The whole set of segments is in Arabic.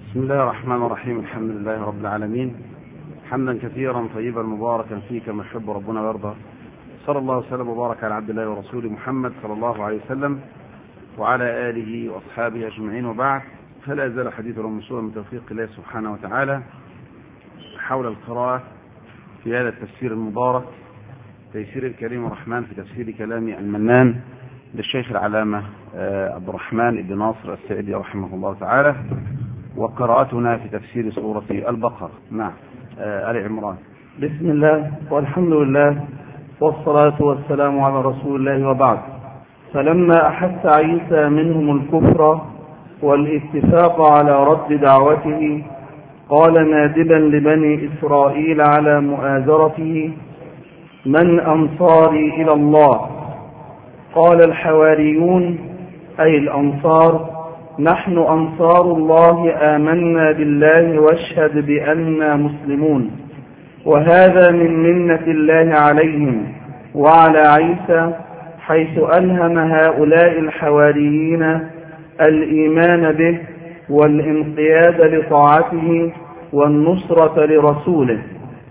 بسم الله الرحمن الرحيم. الحمد لله رب العالمين، حمدا كثيرا طيبا مباركا فيه كما يحب ربنا ويرضى. صلى الله وسلم وبارك على عبد الله ورسوله محمد صلى الله عليه وسلم وعلى آله وأصحابه أجمعين، وبعد. فلا يزال حديثنا موصولا من توفيق الله سبحانه وتعالى حول القراءة في هذا التفسير المبارك، تيسير الكريم الرحمن في تفسير كلام المنان للشيخ العلامة عبد الرحمن بن ناصر السعدي رحمه الله تعالى، وقراءتنا في تفسير سورة البقرة. نعم. آل عمران. بسم الله والحمد لله والصلاة والسلام على رسول الله، وبعد. فلما أحس عيسى منهم الكفر والاتفاق على رد دعوته، قال نادبا لبني إسرائيل على مؤازرته: من أنصاري إلى الله؟ قال الحواريون أي الأنصار: نحن أنصار الله، آمنا بالله واشهد بأننا مسلمون. وهذا من منة الله عليهم وعلى عيسى، حيث ألهم هؤلاء الحواريين الإيمان به والانقياد لطاعته والنصرة لرسوله.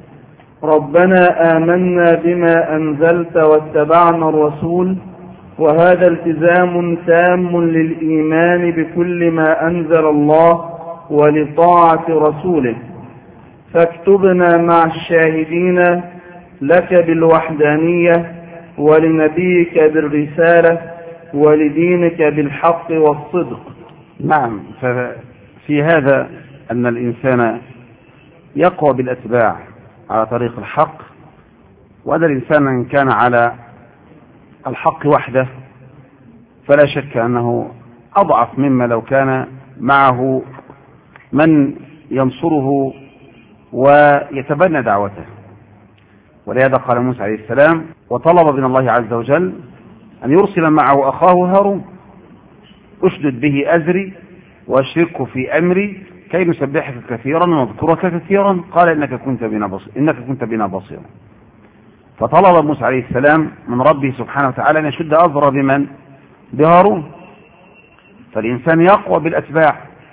ربنا آمنا بما أنزلت واتبعنا الرسول، وهذا التزام تام للإيمان بكل ما أنزل الله ولطاعة رسوله، فاكتبنا مع الشاهدين لك بالوحدانية ولنبيك بالرسالة ولدينك بالحق والصدق. نعم. ففي هذا أن الإنسان يقوى بالأتباع على طريق الحق، وهذا الإنسان إن كان على الحق وحده فلا شك أنه أضعف مما لو كان معه من ينصره ويتبنى دعوته. ولهذا قال موسى عليه السلام وطلب من الله عز وجل أن يرسل معه أخاه هارون: أشدد به أزري وأشركه في أمري كي نسبحك كثيرا ونذكرك كثيرا. قال إنك كنت بنا بصيرا. فطلب موسى عليه السلام من ربه سبحانه وتعالى أن يشد أزر بمن؟ بهارون. فالإنسان يقوى بالأتباع،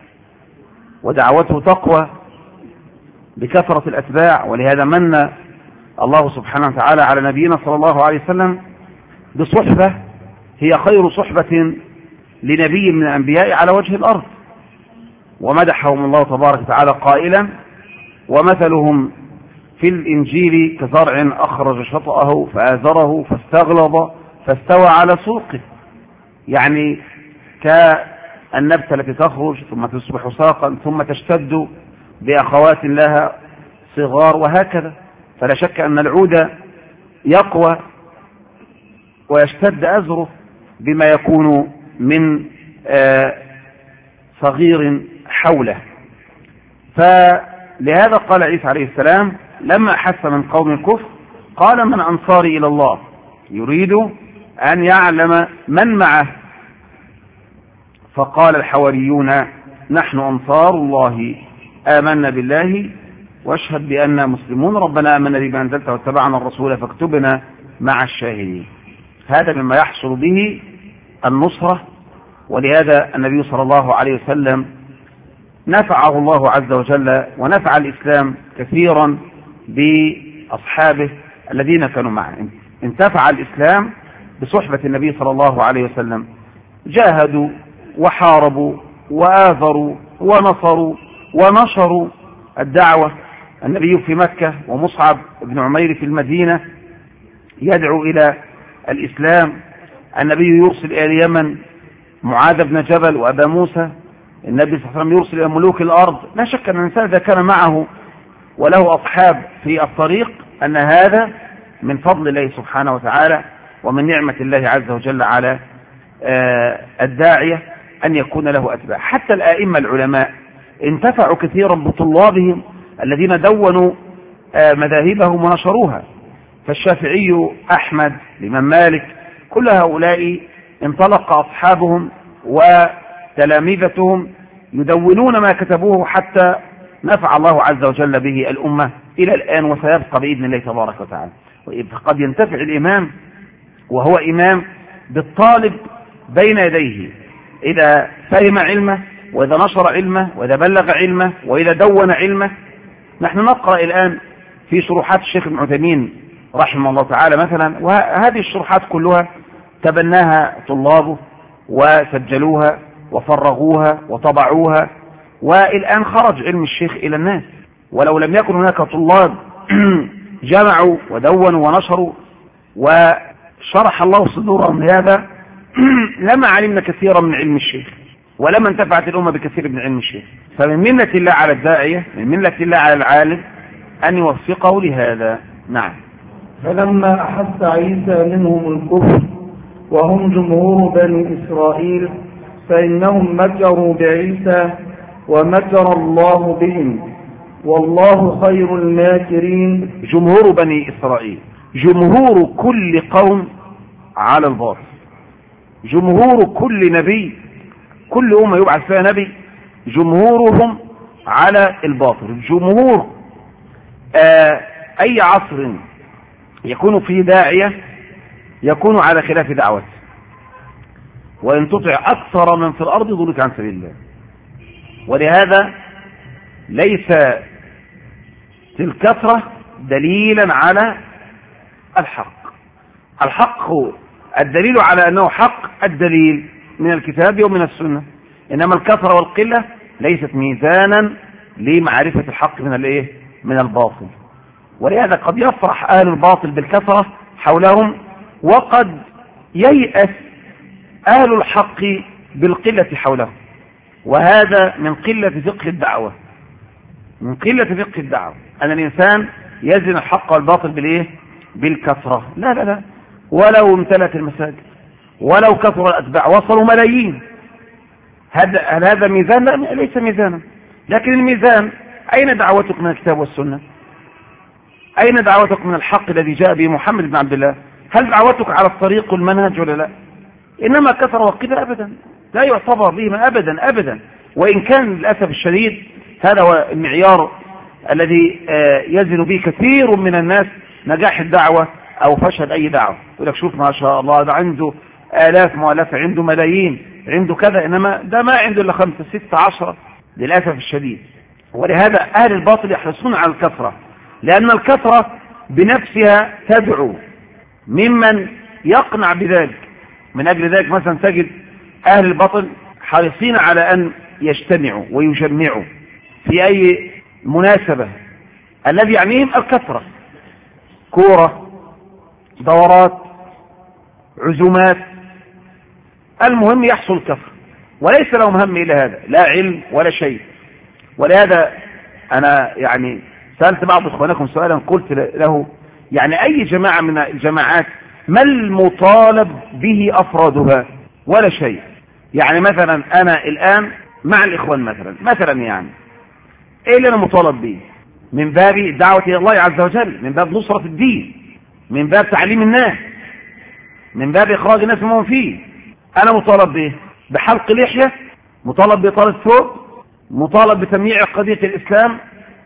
ودعوته تقوى بكثرة الأتباع. ولهذا من الله سبحانه وتعالى على نبينا صلى الله عليه وسلم بصحبة هي خير صحبة لنبي من الأنبياء على وجه الأرض، ومدحهم الله تبارك وتعالى قائلا: ومثلهم في الإنجيل كزرع أخرج شطأه فآزره فاستغلظ فاستوى على سوقه. يعني كالنبتة التي تخرج ثم تصبح ساقا ثم تشتد بأخوات لها صغار، وهكذا. فلا شك أن العود يقوى ويشتد أزره بما يكون من صغير حوله. فلهذا قال عيسى عليه السلام لما أحس من قوم الكفر قال: من أنصاري إلى الله؟ يريد أن يعلم من معه. فقال الحواريون: نحن أنصار الله، آمنا بالله واشهد بأننا مسلمون. ربنا آمنا بما أنزلت واتبعنا الرسول فاكتبنا مع الشاهدين. هذا مما يحصل به النصرة. ولهذا النبي صلى الله عليه وسلم نفعه الله عز وجل ونفع الإسلام كثيرا بأصحابه الذين كانوا معه. انتفع الإسلام بصحبة النبي صلى الله عليه وسلم، جاهدوا وحاربوا وآذروا ونصروا ونشروا الدعوة. النبي في مكة ومصعب بن عمير في المدينة يدعو إلى الإسلام. النبي يرسل إلى اليمن معاذ بن جبل وأبا موسى. النبي صلى الله عليه وسلم يرسل إلى ملوك الأرض. لا شك أن الإنسان إذا كان معه وله أصحاب في الطريق أن هذا من فضل الله سبحانه وتعالى ومن نعمة الله عز وجل على الداعية أن يكون له أتباع. حتى الآئمة العلماء انتفعوا كثيرا بطلابهم الذين دونوا مذاهبهم ونشروها. فالشافعي، أحمد، الإمام مالك، كل هؤلاء انطلق أصحابهم وتلامذتهم يدونون ما كتبوه حتى نفع الله عز وجل به الأمة إلى الآن، وسيبقى بإذن الله تبارك وتعالى. قد ينتفع الإمام وهو إمام بالطالب بين يديه إذا فهم علمه وإذا نشر علمه، وإذا بلغ علمه، وإذا دون علمه. نحن نقرأ الآن في شروحات الشيخ ابن عثيمين رحمه الله تعالى مثلا، وهذه الشروحات كلها تبناها طلابه وسجلوها وفرغوها وطبعوها، والآن خرج علم الشيخ إلى الناس. ولو لم يكن هناك طلاب جمعوا ودونوا ونشروا وشرح الله صدورهم لهذا لما علمنا كثيرا من علم الشيخ، ولما انتفعت الأمة بكثير من علم الشيخ. فمن منة الله على الداعية، من منة الله على العالم أن يوفقه لهذا. نعم. فلما أحس عيسى منهم الكفر وهم جمهور بني إسرائيل فإنهم مكروا بعيسى ومكر الله بهم والله خير الماكرين. جمهور بني إسرائيل، جمهور كل قوم على الباطل، جمهور كل نبي، كل أمة يبعث فيها نبي جمهورهم على الباطل. جمهور أي عصر يكون فيه داعية يكون على خلاف دعوته، وإن تطع أكثر من في الأرض يضلك عن سبيل الله. ولهذا ليس الكثرة دليلا على الحق. الحق الدليل على أنه حق الدليل من الكتاب ومن السنة، إنما الكثرة والقلة ليست ميزانا لمعرفة الحق من الباطل. ولهذا قد يفرح أهل الباطل بالكثرة حولهم، وقد ييأس أهل الحق بالقلة حولهم، وهذا من قلة فقه الدعوة، من قلة فقه الدعوة أن الإنسان يزن الحق والباطل بالكثرة. لا لا لا، ولو امتلت المساجد، ولو كثر الأتباع وصلوا ملايين، هل هذا ميزان؟ لا، ليس ميزانا. لكن الميزان أين دعوتك من الكتاب والسنة؟ أين دعوتك من الحق الذي جاء به محمد بن عبد الله؟ هل دعوتك على الطريق والمنهج ولا لا؟ إنما كثر وقلة أبدا لا يعتبر بهما أبدا أبدا. وإن كان للأسف الشديد هذا هو المعيار الذي يزن به كثير من الناس نجاح الدعوة أو فشل أي دعوة. يقول لك شوف ما شاء الله ده عنده آلاف مؤلفة، عنده ملايين، عنده كذا، إنما ده ما عنده إلا 5 6 10 للأسف الشديد. ولهذا أهل الباطل يحرصون على الكثرة، لأن الكثرة بنفسها تدعو ممن يقنع بذلك. من أجل ذلك مثلا تجد أهل الباطل حريصين على أن يجتمعوا ويجمعوا في أي مناسبة الذي يعنيهم الكثرة، كورة، دورات، عزومات، المهم يحصل كثرة، وليس لهم هم إلى هذا، لا علم ولا شيء. ولهذا أنا يعني سألت بعض إخوانكم سؤالا، قلت له يعني أي جماعة من الجماعات ما المطالب به أفرادها؟ ولا شيء. يعني مثلا أنا الآن مع الإخوان مثلا يعني إيه اللي أنا مطالب به؟ من باب الدعوة إلى الله عز وجل، من باب نصرة الدين، من باب تعليم الناس، من باب إخراج الناس مما هم فيه. أنا مطالب به بحلق لحية، مطالب بإطالة ثوب، مطالب بتمييع قضية الإسلام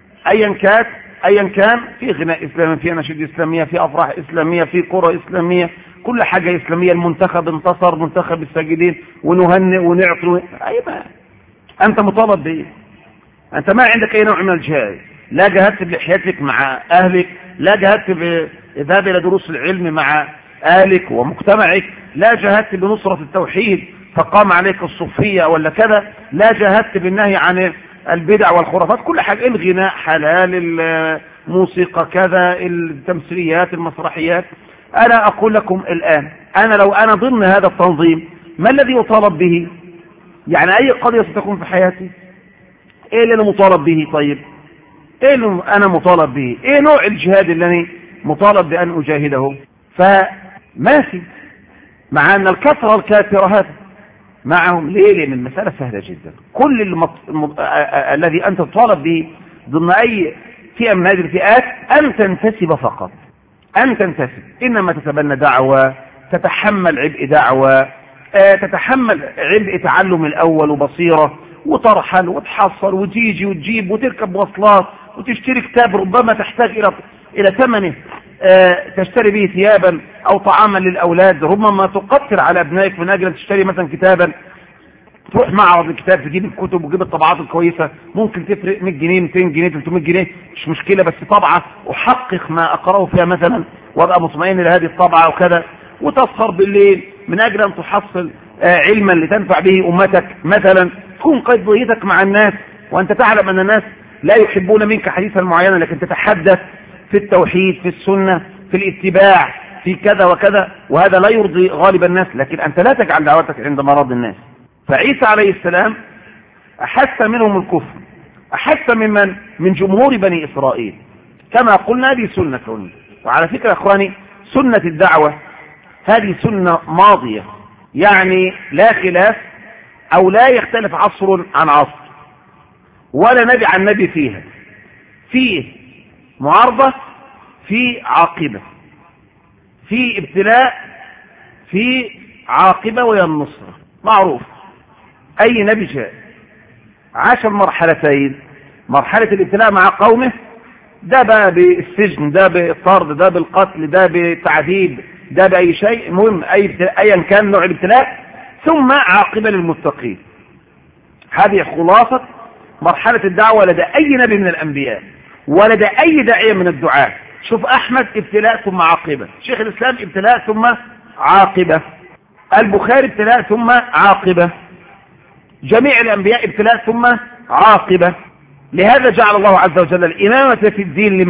أيا كان، في غناء إسلامي، في أناشيد إسلامية، في أفراح إسلامية، في قرى إسلامية، كل حاجة إسلامية. المنتخب انتصر، منتخب الساجدين، ونهنئ ونعطل. أيوة أنت مطالب بإيه؟ أنت ما عندك أي نوع من الجهاد، لا جهدت بلحيتك مع أهلك، لا جهدت بذهاب إلى دروس العلم مع أهلك ومجتمعك، لا جهدت بنصرة التوحيد فقام عليك الصوفية ولا كذا، لا جهدت بالنهي عن البدع والخرافات. كل حاجة، الغناء حلال، الموسيقى كذا، التمثيليات، المسرحيات. أنا أقول لكم الآن، لو أنا ضمن هذا التنظيم ما الذي أطالب به؟ يعني أي قضية ستكون في حياتي إيه اللي أنا مطالب به؟ طيب إيه اللي أنا مطالب به؟ إيه نوع الجهاد اللي أنا مطالب بأن أجاهده؟ فما في، مع أن الكثرة الكافرة هذا معهم. ليه؟ لأن المسألة سهلة جدا. كل الذي أنت تطالب به ضمن أي فئة من هذه الفئات أن تنتسب فقط، أن تنتسب. إنما تتبنى دعوة، تتحمل عبء دعوة، تتحمل عبء تعلم الأول وبصيرة، وترحل وتحصل وتيجي وتجيب وتركب مواصلات وتشتري كتاب ربما تحتاج إلى ثمنه، تشتري به ثيابا أو طعاما للأولاد، ربما تقصر على أبنائك من أجل أن تشتري مثلا كتابا تروح معرض الكتاب تجيب الكتب وتجيب الطبعات الكويسة، ممكن تفرق 100 جنيه 200 جنيه 300 جنيه مش مشكلة، بس طبعة أحقق ما أقرأه فيها مثلا وأبقى مطمئن لهذه الطبعة وكذا، وتسهر بالليل من أجل أن تحصل علما لتنفع به أمتك مثلا، تكون قضيتك مع الناس وأنت تعلم أن الناس لا يحبون منك حديثا معينا، لكن تتحدث في التوحيد في السنة في الاتباع في كذا وكذا، وهذا لا يرضي غالب الناس، لكن أنت لا تجعل دعوتك عند مرض الناس. فعيسى عليه السلام أحس منهم الكفر، أحس من جمهور بني إسرائيل، كما قلنا هذه سنة كونية. وعلى فكرة أخواني سنة الدعوة هذه سنة ماضية، يعني لا خلاف أو لا يختلف عصر عن عصر ولا نبي عن نبي فيها، فيه معارضة في عاقبة، في ابتلاء في عاقبة وهي النصرة، معروف. أي نبي جاء عاش المرحلتين، مرحلة الابتلاء مع قومه، ده بقى بالسجن، ده بالطرد، ده بالقتل، ده بالتعذيب، ده بأي شيء، المهم أيا كان نوع الابتلاء، ثم عاقبة للمتقين. هذه خلاصة مرحلة الدعوة لدى أي نبي من الأنبياء ولدى أي داعية من الدعاة. شوف أحمد ابتلاء ثم عاقبة، شيخ الإسلام ابتلاء ثم عاقبة، البخاري ابتلاء ثم عاقبة، جميع الأنبياء ابتلاء ثم عاقبة. لهذا جعل الله عز وجل الإمامة في الدين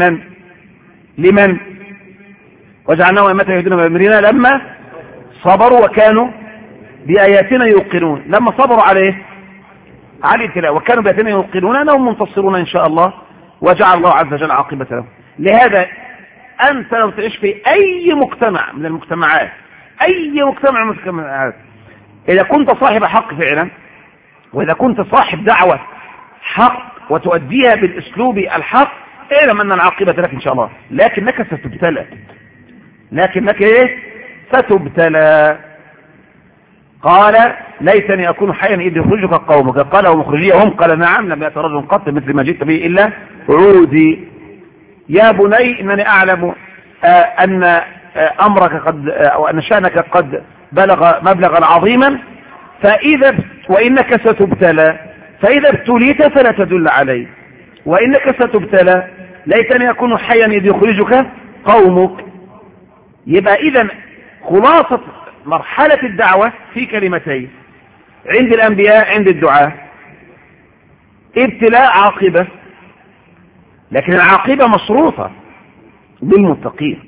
لمن وجعلناه أئمة يهدون بأمرنا لما صبروا وكانوا بآياتنا يوقنون، لما صبروا عليه على الابتلاء وكانوا بآياتنا يوقنون أنهم منتصرون إن شاء الله، وجعل الله عز وجل عاقبة لهم. لهذا أنت لو تعيش في أي مجتمع من المجتمعات، أي مجتمع من المجتمعات، إذا كنت صاحب حق فعلا، وإذا كنت صاحب دعوة حق وتؤديها بالأسلوب الحق، اعلم أن العاقبة لك إن شاء الله، لكنك ستبتلى، لكنك ستبتلى. قال ليتني أكون حيا إذ يخرجك قومك، قال ومخرجيهم، قال نعم لم يأت رجل قط مثل ما جئت به إلا عودي. يا بني إنني أعلم أن أمرك قد أو أن شأنك قد بلغ مبلغا عظيما، وإنك ستبتلى، فإذا ابتليت فلا تدل علي، وإنك ستبتلى، ليتني أكون حيا إذ يخرجك قومك. يبقى إذن خلاصة مرحلة الدعوة في كلمتين عند الأنبياء عند الدعاء: ابتلاء عاقبة، لكن العاقبة مشروطة للمتقين،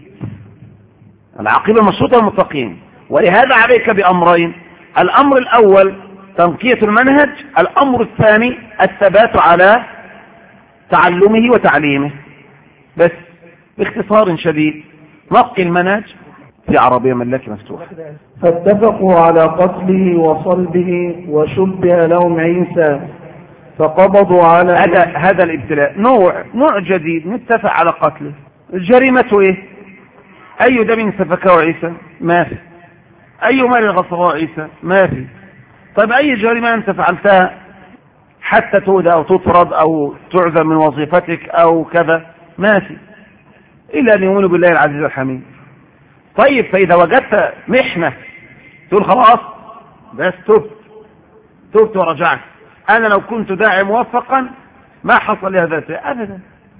العاقبة مشروطة للمتقين. ولهذا عليك بأمرين: الأمر الأول تنقية المنهج، الأمر الثاني الثبات على تعلمه وتعليمه. بس باختصار شديد نقي المنهج في عربية ملاكي مفتوح. فاتفقوا على قتله وصلبه وشبه لهم عيسى فقبضوا على هذا الابتلاء نوع جديد، نتفق على قتله. جريمته ايه؟ اي دم سفكه عيسى؟ ما في. اي مال غصبه عيسى؟ ما في. طيب اي جريمة انت فعلتها حتى تؤذى او تطرد او تعزل من وظيفتك او كذا؟ ما في، الا ان يؤمنوا بالله العزيز الحميد. طيب فاذا وجدت محنة تقول خلاص بس تبت ورجعت، انا لو كنت داعي موفقا ما حصل لي هذا ابدا.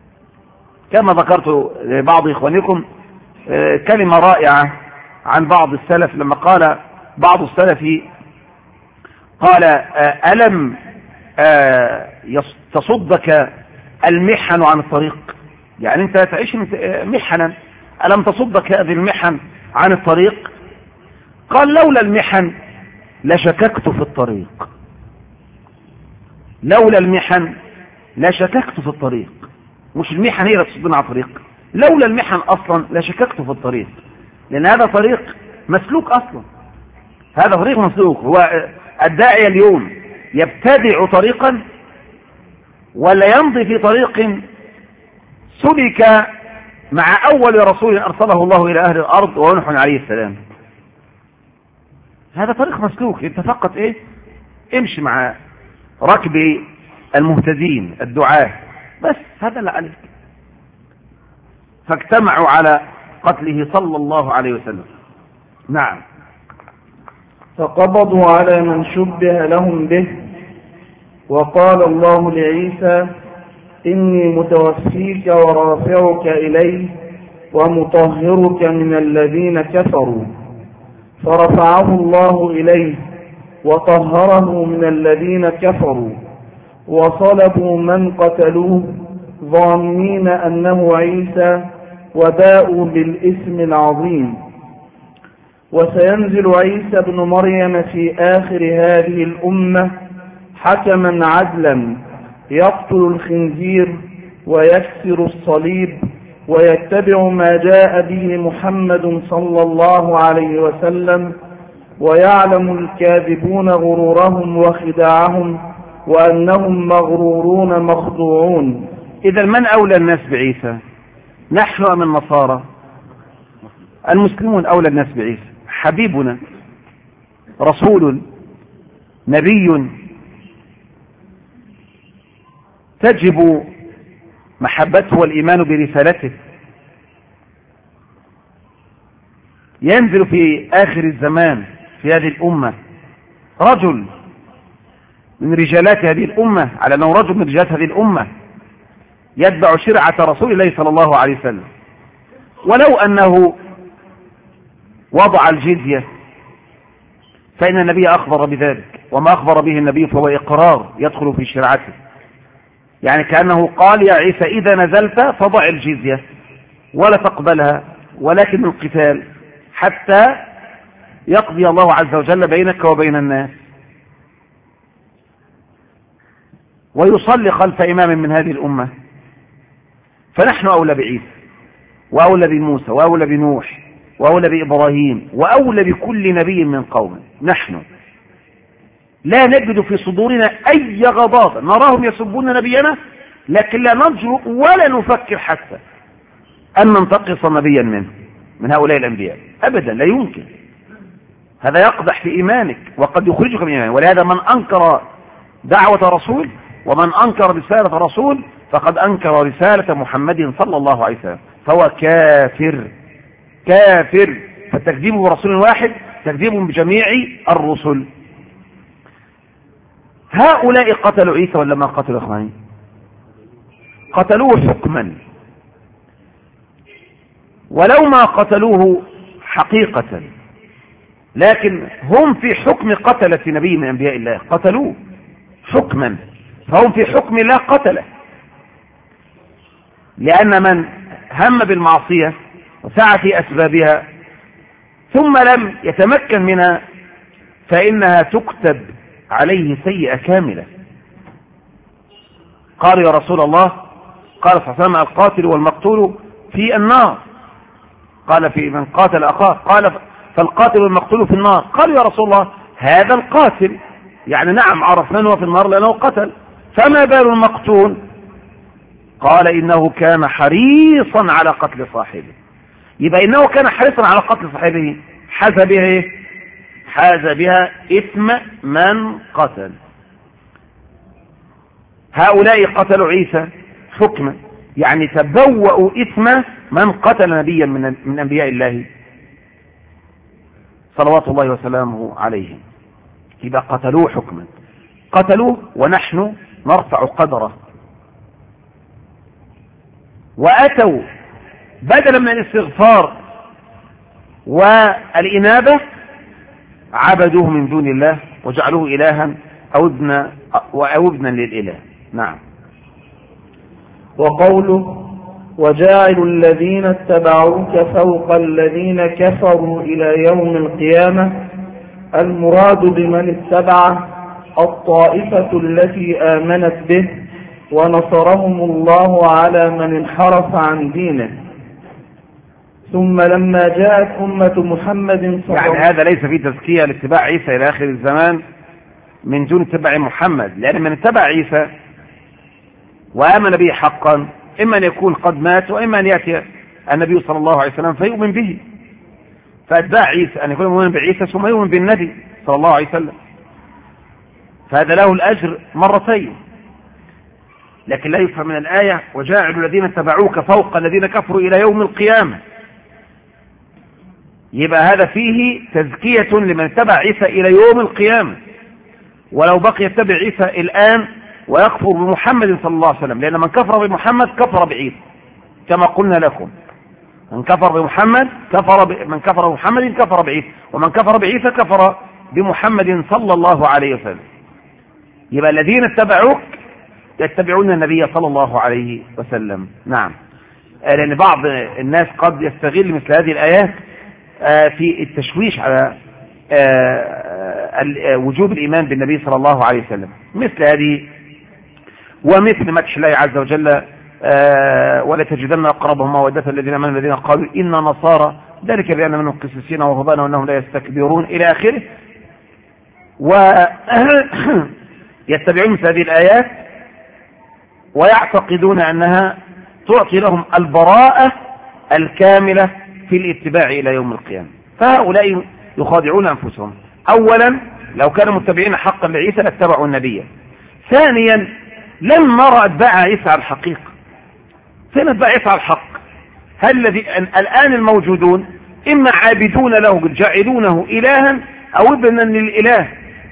كما ذكرت لبعض اخوانكم كلمة رائعة عن بعض السلف، لما قال بعض السلف قال: ألم تصدك المحن عن الطريق؟ يعني انت تعيش محنا، ألم تصدك هذه المحن عن الطريق؟ قال: لولا المحن لشككت في الطريق، لولا المحن لشككت في الطريق. مش المحن هي اللي تصدنا عن الطريق، لولا المحن أصلا لشككت في الطريق، لأن هذا طريق مسلوك أصلا، هذا طريق مسلوك. هو الداعي اليوم يبتدع طريقا ولا يمضي في طريق سلك مع أول رسول أرسله الله إلى أهل الأرض وهو نوح عليه السلام؟ هذا طريق مسلوك، انت فقط امشي مع ركب المهتدين الدعاة، بس هذا اللي عليك. فاجتمعوا على قتله صلى الله عليه وسلم. نعم. فقبضوا على من شبه لهم به. وقال الله لعيسى: إني متوفيك ورافعك إلي ومطهرك من الذين كفروا. فرفعه الله إليه وطهره من الذين كفروا، وصلبوا من قتلوه ظانين أنه عيسى، وباءوا بالإثم العظيم. وسينزل عيسى بن مريم في آخر هذه الأمة حكما عدلا، يقتل الخنزير ويكسر الصليب ويتبع ما جاء به محمد صلى الله عليه وسلم، ويعلم الكاذبون غرورهم وخداعهم وأنهم مغرورون مخدوعون. إذا من أولى الناس بعيسى؟ نحن أم النصارى؟ المسلمون أولى الناس بعيسى، حبيبنا، رسول، نبي، تجب محبته والإيمان برسالته. ينزل في آخر الزمان في هذه الأمة رجل من رجالات هذه الأمة، على أنه رجل من رجالات هذه الأمة يتبع شرعة رسول الله صلى الله عليه وسلم، ولو أنه وضع الجزية فإن النبي أخبر بذلك، وما أخبر به النبي فهو إقرار يدخل في شرعته. يعني كأنه قال: يا عيسى إذا نزلت فضع الجزية ولا تقبلها، ولكن القتال حتى يقضي الله عز وجل بينك وبين الناس. ويصلي خلف إمام من هذه الأمة. فنحن أولى بعيسى، وأولى بموسى، وأولى بنوح، وأولى بإبراهيم، وأولى بكل نبي من قومه. نحن لا نجد في صدورنا أي غضاضة، نراهم يسبون نبينا لكن لا نجرؤ ولا نفكر حتى أن ننتقص نبيا من هؤلاء الأنبياء أبدا، لا يمكن. هذا يقدح في إيمانك وقد يخرجك من إيمانك. ولهذا من أنكر دعوة رسول ومن أنكر رسالة رسول فقد أنكر رسالة محمد صلى الله عليه وسلم، فهو كافر. كافر. فالتكذيب برسول واحد تكذيب بجميع الرسل. هؤلاء قتلوا عيسى ولا ما قتلوا إخواني؟ قتلوه حكما، ولو ما قتلوه حقيقة، لكن هم في حكم قتلة نبي من أنبياء الله، قتلوه حكما، فهم في حكم الله قتله. لأن من هم بالمعصية وسعى في أسبابها ثم لم يتمكن منها فإنها تكتب عليه سيئة كاملة. قال: يا رسول الله، قال صلى الله عليه وسلم: القاتل والمقتول في النار. قال: في من قاتل أخاه، قال: فالقاتل والمقتول في النار. قال: يا رسول الله، هذا القاتل، يعني نعم عرفنا أنه في النار لأنه قتل، فما بال المقتول؟ قال: إنه كان حريصا على قتل صاحبه. يبقى إنه كان حريصا على قتل صاحبه حاز بها إيه؟ حاز بها إثم من قتل. هؤلاء قتلوا عيسى حكما، يعني تبوأوا إثم من قتل نبيا من أنبياء الله صلوات الله وسلامه عليه. يبقى قتلوه حكما، قتلوه ونحن نرفع قدره. وأتوا بدلا من الاستغفار والإنابة عبدوه من دون الله وجعلوه إلها أو ابنا للإله. نعم. وقوله: وجاعل الذين اتبعوك فوق الذين كفروا إلى يوم القيامة، المراد بمن اتبعه الطائفة التي آمنت به ونصرهم الله على من انحرف عن دينه. ثم لما جاءت أمة محمد صلى الله عليه وسلم، يعني هذا ليس في تزكية لاتباع عيسى إلى آخر الزمان من دون اتباع محمد، لأن من اتبع عيسى وآمن به حقا إما أن يكون قد مات وإما أن يأتي النبي صلى الله عليه وسلم فيؤمن به. فأتباع عيسى أن يكون مؤمن بعيسى ثم يؤمن بالنبي صلى الله عليه وسلم، فهذا له الأجر مرتين. لكن لا يفهم من الآية: وجاعل الذين اتبعوك فوق الذين كفروا إلى يوم القيامة. يبقى هذا فيه تزكية لمن اتبع عيسى إلى يوم القيامة، ولو بقي يتبع عيسى الآن ويكفر بمحمد صلى الله عليه وسلم، لأن من كفر بمحمد كفر بعيسى كما قلنا لكم. من كفر بمحمد من كفر بمحمد كفر بعيسى، ومن كفر بعيسى كفر بمحمد صلى الله عليه وسلم. يبقى الذين اتبعوك يتبعون النبي صلى الله عليه وسلم. نعم، لأن بعض الناس قد يستغل مثل هذه الآيات في التشويش على وجوب الإيمان بالنبي صلى الله عليه وسلم، مثل هذه ومثل مدح الله عز وجل ولا تجدن أقربهم مودة الذين آمنوا الذين قالوا إنا نصارى ذلك بأن منهم قسيسين ورهبان وأنهم لا يستكبرون إلى آخره. ويتبعون مثل هذه الآيات ويعتقدون أنها تعطي لهم البراءة الكاملة في الاتباع إلى يوم القيامة. فهؤلاء يخادعون أنفسهم. أولا لو كانوا متبعين حقا لعيسى لاتبعوا النبي. ثانيا لم نرى أتباع عيسى على الحقيقة. فين أتباع عيسى على الحق؟ هل الذي الآن الموجودون إما عابدون له جعلونه إلها أو ابنا للإله.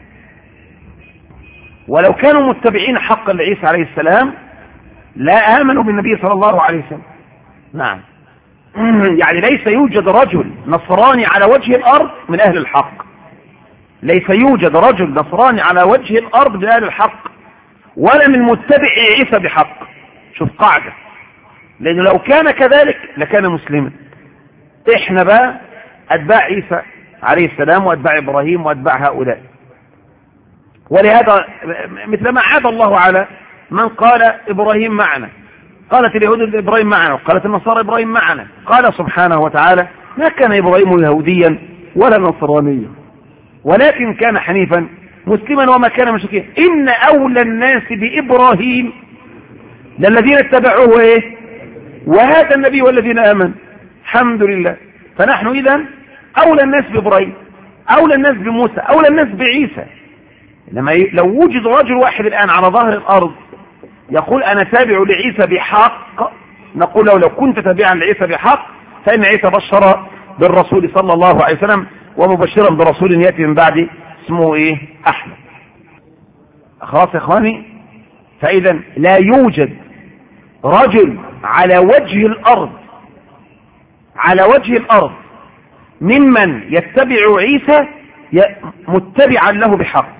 ولو كانوا متبعين حقا لعيسى عليه السلام لا آمنوا بالنبي صلى الله عليه وسلم. نعم، يعني ليس يوجد رجل نصراني على وجه الأرض من أهل الحق. ليس يوجد رجل نصراني على وجه الأرض من أهل الحق ولا من متبع عيسى بحق. شوف قاعدة، لأنه لو كان كذلك لكان مسلما. إحنا بقى أتباع عيسى عليه السلام وأتباع إبراهيم وأتباع هؤلاء. ولهذا مثلما عاد الله على من قال إبراهيم معنا، قالت اليهود إبراهيم معنا وقالت النصارى إبراهيم معنا. قال سبحانه وتعالى ما كان إبراهيم يهوديا ولا نصرانيا ولكن كان حنيفا مسلما وما كان مشركيا إن أولى الناس بإبراهيم للذين اتبعوه إيه وهذا النبي والذين آمنوا. الحمد لله. فنحن إذن أولى الناس بإبراهيم، أولى الناس بموسى، أولى الناس بعيسى. إنما لو وجد رجل واحد الآن على ظهر الأرض يقول أنا تابع لعيسى بحق، نقول له لو كنت تابعا لعيسى بحق فإن عيسى بشر بالرسول صلى الله عليه وسلم ومبشرا برسول يأتي من بعد اسمه إيه أحمد. خلاص يا إخواني. فإذا لا يوجد رجل على وجه الأرض ممن يتبع عيسى متبعا له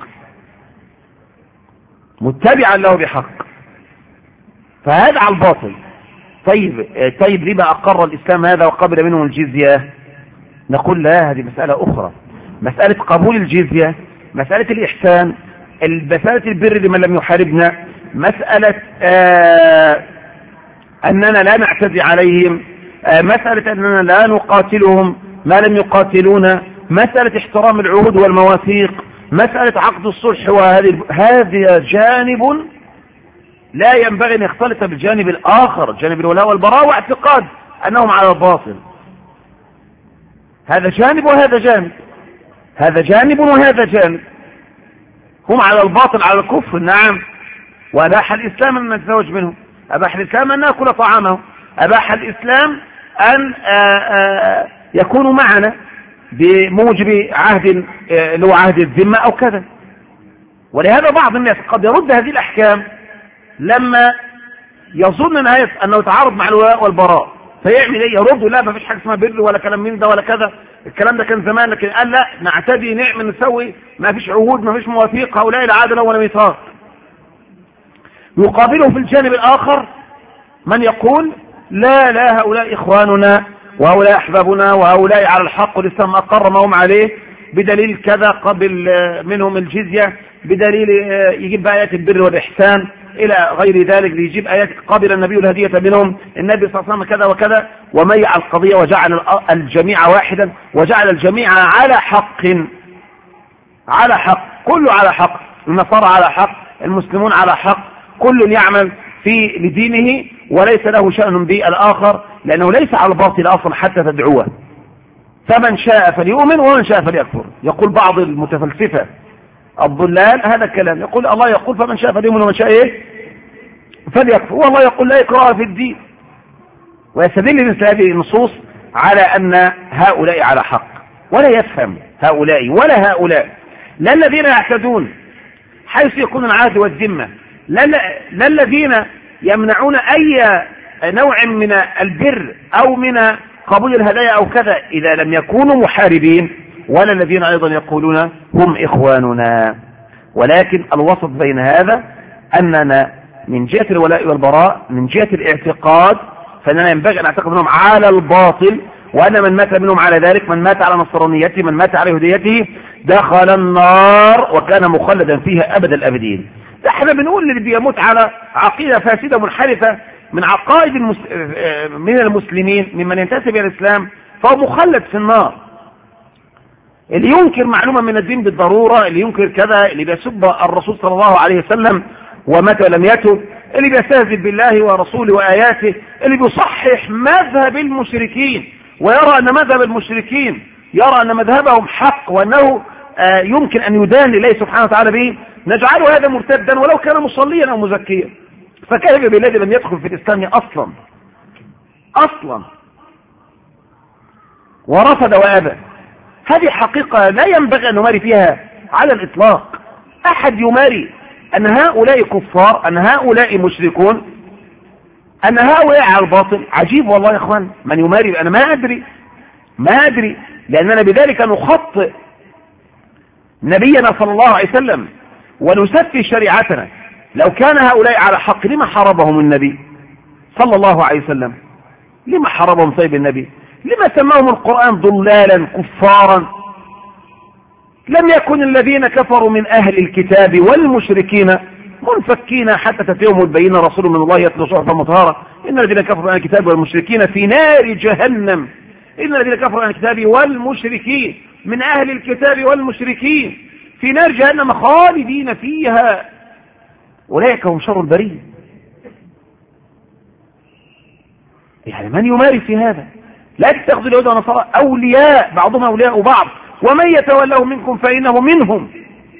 بحق، فهذا على الباطل. طيب لما أقر الإسلام هذا وقبل منهم الجزية؟ نقول لا، هذه مسألة أخرى، مسألة قبول الجزية، مسألة الإحسان، مسألة البر لمن لم يحاربنا، مسألة أننا لا نعتدي عليهم، مسألة أننا لا نقاتلهم ما لم يقاتلونا، مسألة احترام العهود والمواثيق، مسألة عقد الصلح. وهذا جانب لا ينبغي أن يختلط بالجانب الآخر، جانب الولاء والبراء واعتقاد أنهم على الباطل. هذا جانب وهذا جانب، هذا جانب وهذا جانب. هم على الباطل على الكفر، نعم. وأباح الإسلام أن نتزوج منهم، أباح الإسلام أن نأكل طعامهم، أباح الإسلام أن يكونوا معنا بموجب عهد لو عهد الذمة أو كذا. ولهذا بعض الناس قد يرد هذه الأحكام لما يظن أنه يتعارض مع الولاء والبراء، فيعمل ايه؟ يرد لا ما فيش حاجه اسمها بر ولا كلام من ده ولا كذا، الكلام ده كان زمان، لكن قال لا نعتدي نعمل نسوي، ما فيش عهود ما فيش مواثيق، هؤلاء العادل ولا ميثاق. يقابله في الجانب الآخر من يقول لا هؤلاء إخواننا وهؤلاء أحبابنا وهؤلاء على الحق والإسلام أقر ما هم عليه بدليل كذا، قبل منهم الجزية، بدليل يجيب آيات البر والإحسان إلى غير ذلك، يجيب آيات قبل النبي الهدية منهم النبي صلى الله عليه وسلم كذا وكذا، وميع القضية وجعل الجميع واحدا وجعل الجميع على حق، كله على حق، النصارى على حق، المسلمون على حق، كل يعمل في لدينه وليس له شأن بالآخر، لأنه ليس على الباطل أصلا حتى تدعوه. فمن شاء فليؤمن ومن شاء فليكفر. يقول بعض المتفلسفة الضلال هذا الكلام، يقول الله يقول فمن شاء فليؤمن ومن شاء ايه فليكفر، والله يقول لا إكراه في الدين. ويستدل مثل هذه النصوص على أن هؤلاء على حق، ولا يفهم هؤلاء ولا هؤلاء، لا الذين يعتدون حيث يكون العهد والذمة، لا الذين يمنعون أي نوع من البر أو من قبول الهدايا أو كذا إذا لم يكونوا محاربين، ولا الذين أيضا يقولون هم إخواننا. ولكن الوسط بين هذا أننا من جهة الولاء والبراء، من جهة الاعتقاد، فإننا ينبغي أن نعتقد منهم على الباطل، وأن من مات منهم على ذلك، من مات على نصرانيته، من مات على هديته، دخل النار وكان مخلدا فيها أبد الأبدين. احنا بنقول اللي بيموت على عقيدة فاسدة منحرفة من عقائد من المسلمين ممن ينتسب إلى الإسلام فهو مخلد في النار. اللي ينكر معلومة من الدين بالضرورة، اللي ينكر كذا، اللي بيسب الرسول صلى الله عليه وسلم ومتى لم يتب، اللي بيستهزئ بالله ورسوله وآياته، اللي بيصحح مذهب المشركين ويرى أن مذهب المشركين، يرى أن مذهبهم حق وأنه يمكن أن يدان لله سبحانه وتعالى به، نجعله هذا مرتدا ولو كان مصليا أو مزكيا. فكيف بالذي لم يدخل في الإسلام أصلا ورفض وأبى؟ هذه حقيقة لا ينبغي أن نماري فيها على الإطلاق. أحد يماري أن هؤلاء كفار، أن هؤلاء مشركون، أن هؤلاء على الباطل، عجيب والله يا أخوان. من يماري أنا ما أدري لأننا بذلك نخطئ نبينا صلى الله عليه وسلم ونسفي شريعتنا. لو كان هؤلاء على حق لما حاربهم النبي صلى الله عليه وسلم؟ لما حاربهم طيب النبي؟ لما سماهم القرآن ضلالا كفارا؟ لم يكن الذين كفروا من أهل الكتاب والمشركين منفكين حتى تأتيهم البينة رسول من الله يتلو صحفا مطهرة. إن الذين كفروا من أهل الكتاب والمشركين في نار جهنم. إن الذين كفروا من أهل الكتاب والمشركين، من أهل الكتاب والمشركين في نار جهنم خالدين فيها، أولئك هم شر البرية. يعني من يمارس في هذا؟ لا تتخذوا اليهود والنصارى أولياء بعضهم أولياء بعض ومن يتولاه منكم فإنه منهم.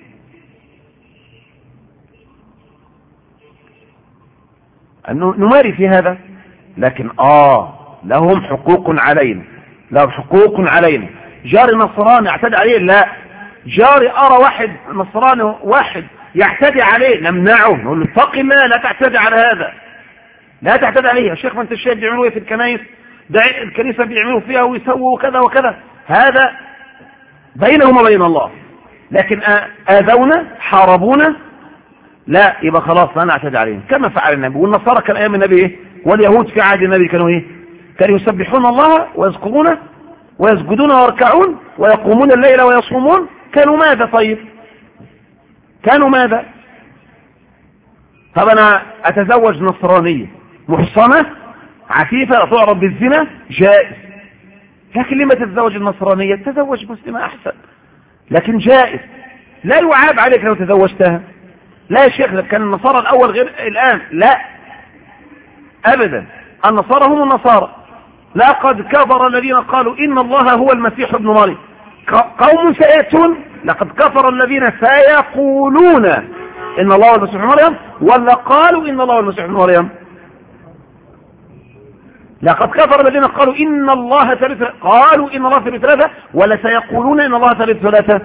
أنه نماري في هذا، لكن لهم حقوق علينا، لهم حقوق علينا. جاري نصراني اعتدي عليه؟ لا. جاري أرى واحد نصراني واحد يعتدي عليه، نمنعه، نقول له اتق الله لا تعتدي على هذا، لا تعتدي عليه. يا شيخ ما انت الشيء بيعملوا ايه في الكنائس؟ ده الكنيسة بيعملوا فيها ويسووا كذا وكذا، هذا بينهم وبين الله. لكن آذونا حاربونا، لا يبقى خلاص لا نعتدي عليهم كما فعل النبي. والنصارى كان أيام النبي ايه؟ واليهود في عهد النبي كانوا ايه؟ كانوا يسبحون الله ويذكرونه ويسجدون ويركعون ويقومون الليل ويصومون. كانوا ماذا طيب؟ كانوا ماذا؟ طب أنا أتزوج نصرانية محصنة عفيفة لا تعرف بالزنا، جائز. لكن لما تتزوج النصرانية؟ تزوج مسلمة أحسن، لكن جائز، لا يعاب عليك لو تزوجتها. لا يا شيخ كان النصارى الأول غير الآن، لا أبدا، النصارى هم النصارى. لقد كفر الذين قالوا إن الله هو المسيح ابن مريم. قوم سيأتون، لقد كفر الذين سيقولون إن الله هو المسيح ابن مريم، ولا قالوا إن الله هو المسيح ابن مريم؟ لقد كفر الذين قالوا إن الله ثالث، قالوا إن الله ثالث ثلاثة، ولا سيقولون إن الله ثالث ثلاثة.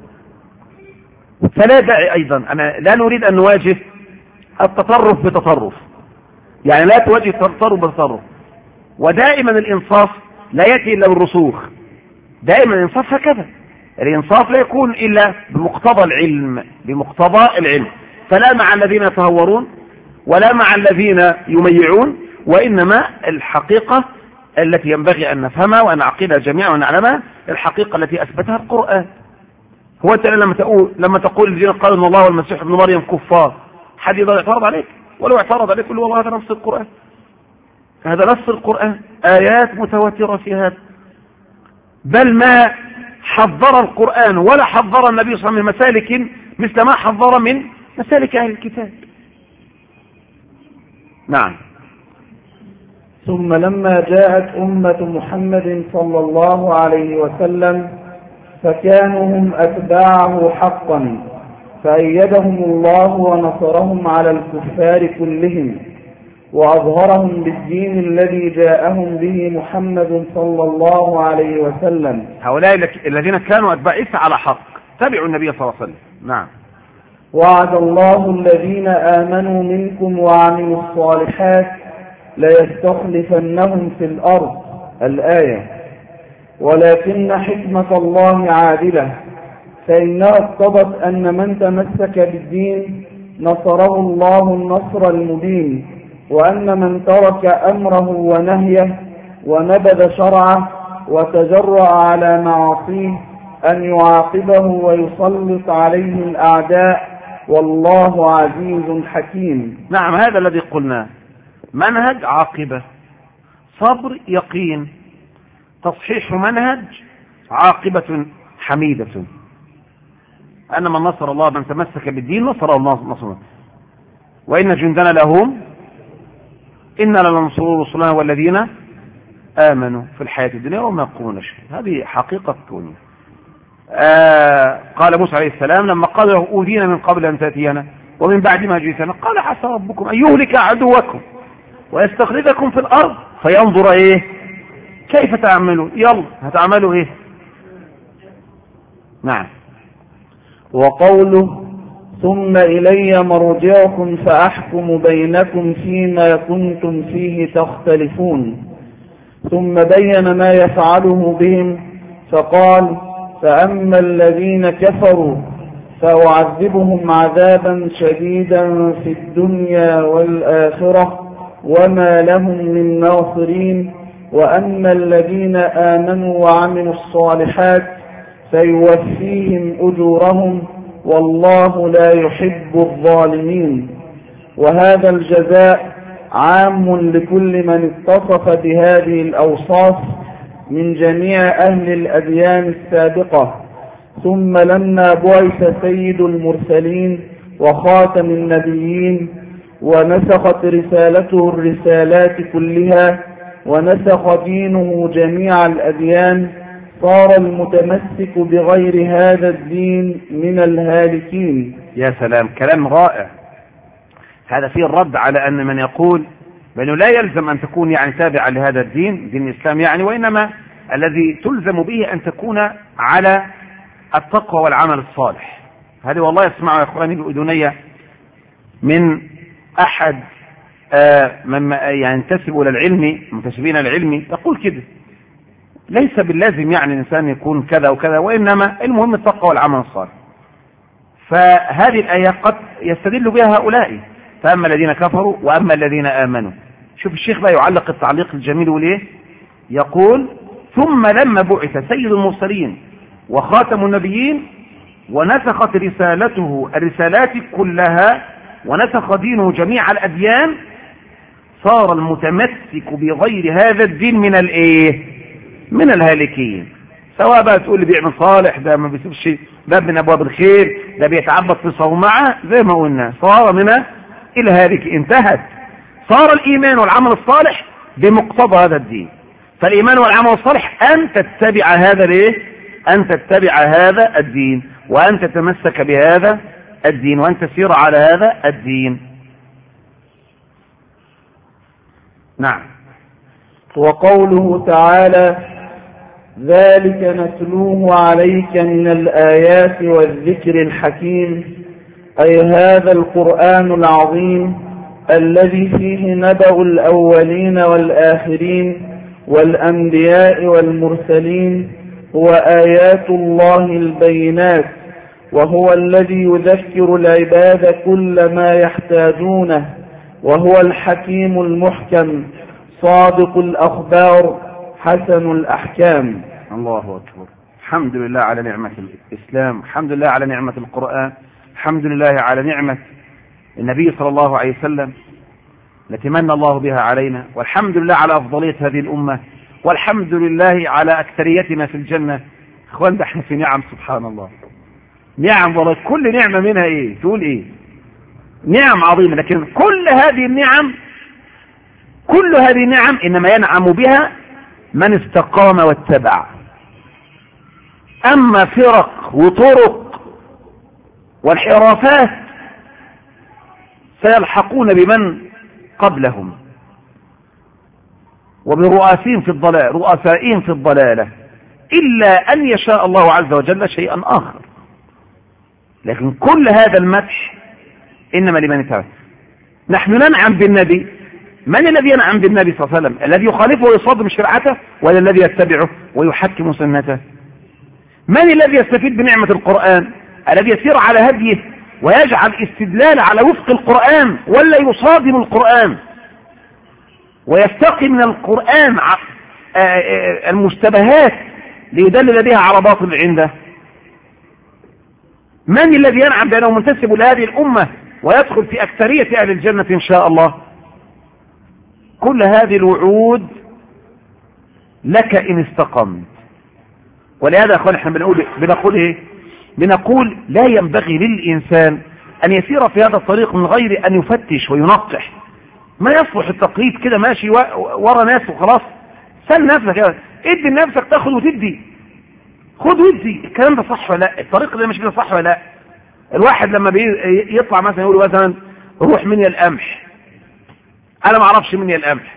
فلا داعي أيضا، أنا لا نريد أن نواجه التطرف بتطرف، يعني لا تواجه التطرف بتطرف. ودائما الإنصاف لا يأتي إلا بالرسوخ، دائما الإنصاف هكذا، الإنصاف لا يكون إلا بمقتضى العلم، بمقتضى العلم. فلا مع الذين يتهورون ولا مع الذين يميعون، وإنما الحقيقة التي ينبغي أن نفهمها وأن نعقدها جميعا ونعلمها، الحقيقة التي أثبتها القرآن. هو أنت لما تقول الذين قالوا إن الله والمسيح ابن مريم كفار، حد يقدر يعترض عليك؟ ولو اعترض عليك قل له والله هذا نص القرآن، هذا نص القرآن، آيات متواترة في هذا. بل ما حذر القرآن ولا حذر النبي صلى الله عليه وسلم من مسالك مثل ما حذر من مسالك أهل الكتاب. نعم. ثم لما جاءت أمة محمد صلى الله عليه وسلم فكانوا هم أتباعه حقا، فأيدهم الله ونصرهم على الكفار كلهم، وأظهرهم بالدين الذي جاءهم به محمد صلى الله عليه وسلم. هؤلاء الذين كانوا أتباع عيسى على حق تبعوا النبي صلى الله عليه وسلم. نعم. وعد الله الذين آمنوا منكم وعملوا الصالحات ليستخلفنهم في الأرض. الآية. ولكن حكمة الله عادلة، فإنها اقتضت أن من تمسك بالدين نصره الله النصر المبين، وأن من ترك أمره ونهيه ونبذ شرعه وتجرأ على معاصيه أن يعاقبه ويسلط عليه الأعداء، والله عزيز حكيم. نعم، هذا الذي قلناه، منهج عاقبة، صبر يقين، تصحيح منهج، عاقبة حميدة. أن من نصر الله من تمسك بالدين نصر الله نصره، وإن جندنا لهم إنا لننصر رسلنا والذين آمنوا في الحياة الدنيا وما يقومون شيء. هذه حقيقة كونية. قال موسى عليه السلام لما قال له أوذينا من قبل أن تأتينا ومن بعد ما جئتنا، قال عسى ربكم أن يهلك عدوكم ويستخلفكم في الأرض فينظر كيف تعملوا. يلا هتعملوا نعم. وقوله ثم إلي مرجعكم فأحكم بينكم فيما كنتم فيه تختلفون. ثم بين ما يفعله بهم فقال فأما الذين كفروا فأعذبهم عذابا شديدا في الدنيا والآخرة وما لهم من ناصرين، وأما الذين آمنوا وعملوا الصالحات فيوفيهم أجورهم والله لا يحب الظالمين. وهذا الجزاء عام لكل من اتصف بهذه الأوصاف من جميع أهل الأديان السابقة. ثم لما بعث سيد المرسلين وخاتم النبيين ونسخت رسالته الرسالات كلها ونسخ دينه جميع الأديان، صار المتمسك بغير هذا الدين من الهالكين. يا سلام، كلام رائع. هذا فيه الرد على أن من يقول بأنه لا يلزم أن تكون تابع لهذا الدين، دين الإسلام وإنما الذي تلزم به أن تكون على التقوى والعمل الصالح. هذه والله يسمعوا يا إخواني بأذني من أحد من ينتسب إلى العلم، منتسبين العلم، يقول كده ليس باللازم الإنسان يكون كذا وكذا، وإنما المهم التقوى والعمل الصالح. فهذه الآية قد يستدل بها هؤلاء، فأما الذين كفروا وأما الذين آمنوا. شوف الشيخ بقى يعلق التعليق الجميل وليه يقول ثم لما بعث سيد المرسلين وخاتم النبيين ونسخت رسالته الرسالات كلها ونسخ دينه جميع الأديان، صار المتمسك بغير هذا الدين من الهالكين. سواء بقى تقول لي بيعمل صالح، ده ما بيسيبش باب من أبواب الخير، ده بيتعبد في صومعة، زي ما قلنا صار من الهالك. انتهت. صار الإيمان والعمل الصالح بمقتضى هذا الدين. فالإيمان والعمل الصالح أن تتبع هذا أن تتبع هذا الدين، وأن تتمسك بهذا الدين، وأن تسير على هذا الدين. نعم. وقوله تعالى ذلك نتلوه عليك من الآيات والذكر الحكيم، أي هذا القرآن العظيم الذي فيه نبأ الأولين والآخرين والأنبياء والمرسلين، هو آيات الله البينات، وهو الذي يذكر العباد كل ما يحتاجونه، وهو الحكيم المحكم صادق الأخبار حسن الأحكام. الله أكبر. الحمد لله على نعمة الإسلام، الحمد لله على نعمة القرآن، الحمد لله على نعمة النبي صلى الله عليه وسلم التي من الله بها علينا، والحمد لله على أفضلية هذه الأمة، والحمد لله على أكثريتنا في الجنة. إخوان ده احنا في نعم، سبحان الله، نعم والله. كل نعمة منها تقول نعم عظيمة، لكن كل هذه النعم إنما ينعم بها من استقام واتبع. أما فرق وطرق والحرافات سيلحقون بمن قبلهم. وبرؤاسهم في الضلال، رؤسائهم في الضلالة، إلا أن يشاء الله عز وجل شيئا آخر. لكن كل هذا المدح إنما لمن اتبعه. نحن ننعم بالنبي. من الذي ينعم بالنبي صلى الله عليه وسلم؟ الذي يخالفه ويصادم شرعته، ولا الذي يتبعه ويحكم سنته؟ من الذي يستفيد بنعمة القرآن؟ الذي يسير على هديه ويجعل استدلال على وفق القرآن، ولا يصادم القرآن ويستقي من القرآن المشتبهات ليدلل بها على باطل عنده؟ من الذي ينعم بأنه منتسب لهذه الأمة ويدخل في أكثرية أهل الجنة إن شاء الله؟ كل هذه الوعود لك إن استقمت. ولهذا يا أخوان احنا بنقول ايه؟ بنقول لا ينبغي للإنسان أن يسير في هذا الطريق من غير أن يفتش وينقح. ما يصلح التقليد كده ماشي ورا ناس وخلاص. سل نفسك كده، ادي لنفسك تاخد وتدي، خد ودي. الكلام ده صح ولا لا؟ الطريق ده مش كده صح ولا لا؟ الواحد لما يطلع مثلا يقول مثلا روح مني القمح، انا ما اعرفش مني القمح،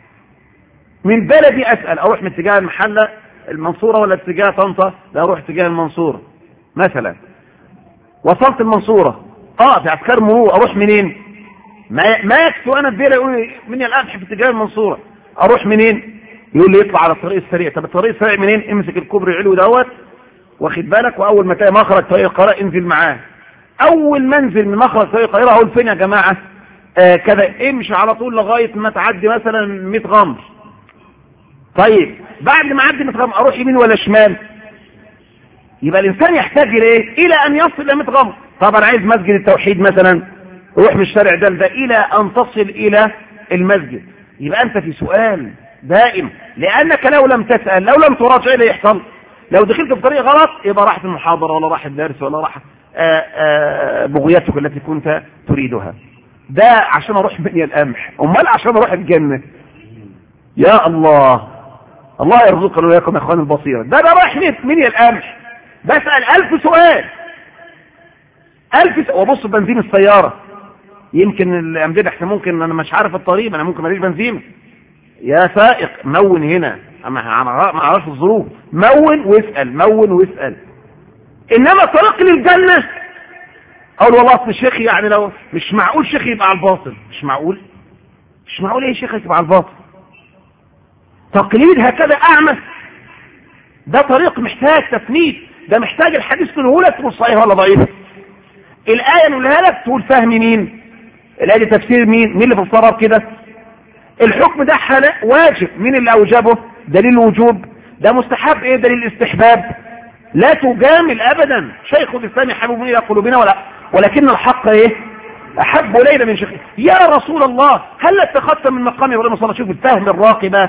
من بلدي اسال اروح من اتجاه المحله المنصوره ولا اتجاه طنطا؟ لا اروح اتجاه المنصوره مثلا. وصلت المنصوره في عسكر مرور، اروح منين؟ ما يكفي انا الديره يقول مني القمح في اتجاه المنصوره، اروح منين؟ يقول لي يطلع على الطريق السريع. طب الطريق السريع منين؟ امسك الكوبري علوي دوت، واخد بالك، واول ما تلاقي مخرج طريق القاهره انزل معاه. اول ما انزل من مخرج طريق القاهره اقول فين يا جماعه؟ كذا. امشي على طول لغايه ما تعدي مثلا 100 غمر. طيب بعد ما اعدي 100 غمر اروح يمين ولا شمال؟ يبقى الانسان يحتاج الى ان يصل الى 100 غمر. طب انا عايز مسجد التوحيد مثلا، روح من الشارع ده الى ان تصل الى المسجد. يبقى انت في سؤال دائم، لانك لو لم تسال، لو لم تراجع، ايه اللي يحصل؟ لو دخلت في طريق غلط يبقى راحت المحاضره ولا راح الدرس ولا راح بغيتك التي كنت تريدها. ده عشان اروح بني القمح، امال عشان اروح الجنه. يا الله، الله يرزقنا وياكم يا اخوان البصيره. ده رايح بني القمح بسال 1000 سؤال، 1000 سؤال. وبص بنزين السياره، يمكن الامجاد احسن، ممكن انا مش عارف الطريق، انا ممكن ماليش بنزين. يا سائق مون هنا، ما اعرفش الظروف، مون واسال، مون واسال. انما طريق للجنه اقول والله اصل الشيخ يعني لو مش معقول شيخ يبقى على الباطل، مش معقول، مش معقول ايه شيخ يبقى على الباطل. تقليد هكذا اعمى. ده طريق محتاج تفنيد، ده محتاج الحديث تقوله لك تقول صحيح ولا ضعيف، الايه نقولها لك تقول فهم مين، الايه دي تفسير مين اللي فسرها كده، الحكم ده واجب، مين اللي اوجبه، دليل الوجوب، ده مستحب، ايه دليل الاستحباب. لا تجامل ابدا. شيخ الاسلام يحبب الى قلوبنا ولكن الحق ايه احب الينا من شيخه. يا رسول الله هل اتخذت من مقام ابراهيم صلى الله عليه وسلم؟ شوف الفهم الراقي بقى.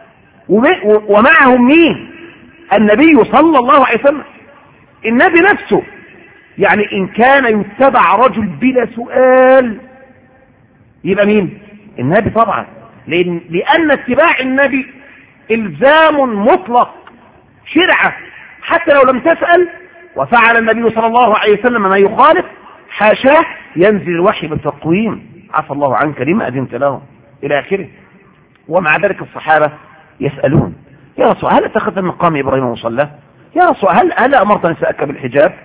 ومعهم مين؟ النبي صلى الله عليه وسلم، النبي نفسه. يعني ان كان يتبع رجل بلا سؤال يبقى مين؟ النبي طبعا. لان اتباع النبي الزام مطلق، شرعه، حتى لو لم تسأل. وفعل النبي صلى الله عليه وسلم ما يخالف حاشاه ينزل الوحي بالتقويم، عفى الله عنك لما أذنت لهم إلى آخره. ومع ذلك الصحابة يسألون يا رسول هل اتخذت من مقام إبراهيم مصلى؟ يا رسول هل أمرت نساءك بالحجاب؟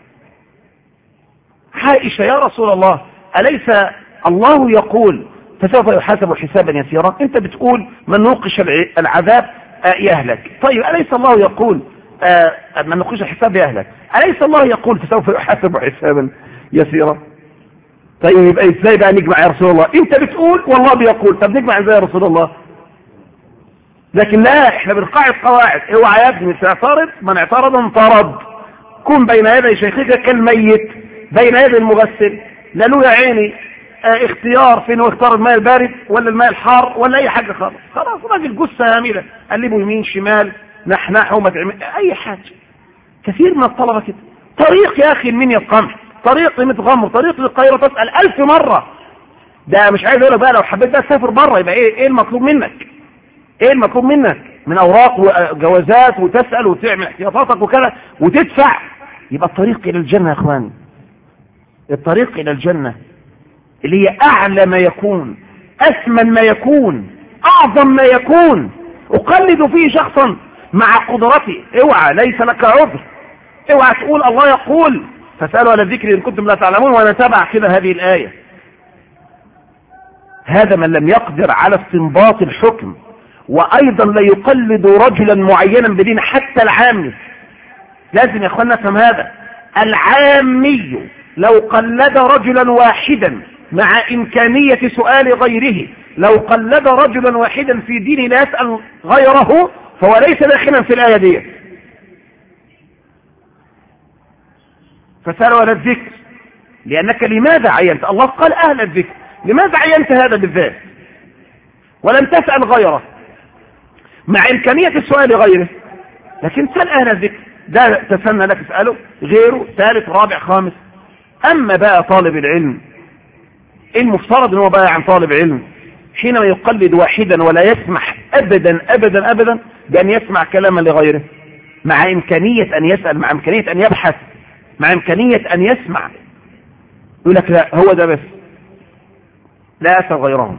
عائشة يا رسول الله أليس الله يقول فسوف يحاسب حسابا يسيرا؟ انت بتقول من نوقش العذاب يهلك. طيب أليس الله يقول من نقش الحساب يهلك؟ أليس الله يقول فسوف يحاسب حسابا يسيرا؟ طيب يبقى ازاي بقى نجمع يا رسول الله؟ انت بتقول والله بيقول، طب نجمع ازاي يا رسول الله؟ لكن لا، احنا بنقاعد قواعد. اوعى يا ابني تعترض، من اعترض انطرد. كن بين يدي شيخك كالميت بين يدي المغسل. لا له يا عيني اختيار فين هو، اختار الماء البارد ولا الماء الحار ولا اي حاجه خالص. خلاص راجل جثه هامله، قلبه يمين شمال، نحنحه ما تعمل اي حاجه. كثير من الطلبه كده. طريق يا اخي من القمح، طريق متغمر، طريق للقاهره تسال 1000 مره. ده مش عايز اقول لك بقى لو حبيت بقى تسافر بره يبقى ايه المطلوب منك؟ ايه المطلوب منك من اوراق وجوازات، وتسال وتعمل احتياطاتك وكذا وتدفع. يبقى الطريق الى الجنه يا اخواني، الطريق الى الجنه اللي هي اعلى ما يكون، اثمن ما يكون، أعظم ما يكون أقلد فيه شخصا مع قدرتي. اوعى، ليس لك عذر. اوعى تقول الله يقول فاسألوا على الذكر إن كنتم لا تعلمون وأنا تبع كده هذه الآية. هذا من لم يقدر على استنباط الحكم، وأيضا لا يقلد رجلا معينا بدين، حتى العامي. لازم يا أخوانا نفهم هذا. العامي لو قلد رجلا واحدا مع إمكانية سؤال غيره، لو قلد رجلا واحدا في دين لا يسأل غيره، فهو ليس داخلا في الآية دي. فسألوا على الذكر لأنك لماذا عينت؟ الله قال أهل الذكر، لماذا عينت هذا بالذات ولم تسأل غيره مع إمكانية السؤال غيره؟ لكن سأل أهل الذكر، ده تسنى لك اسأله، غيره ثالث رابع خامس. أما بقى طالب العلم، المفترض أنه بقى عن طالب علم حينما يقلد واحدا ولا يسمح أبدا أبدا أبدا بأن يسمع كلاما لغيره، مع إمكانية أن يسأل، مع إمكانية أن يبحث، مع إمكانية أن يسمع، يقول لك لا هو ده بس، لا أسأل غيرهم.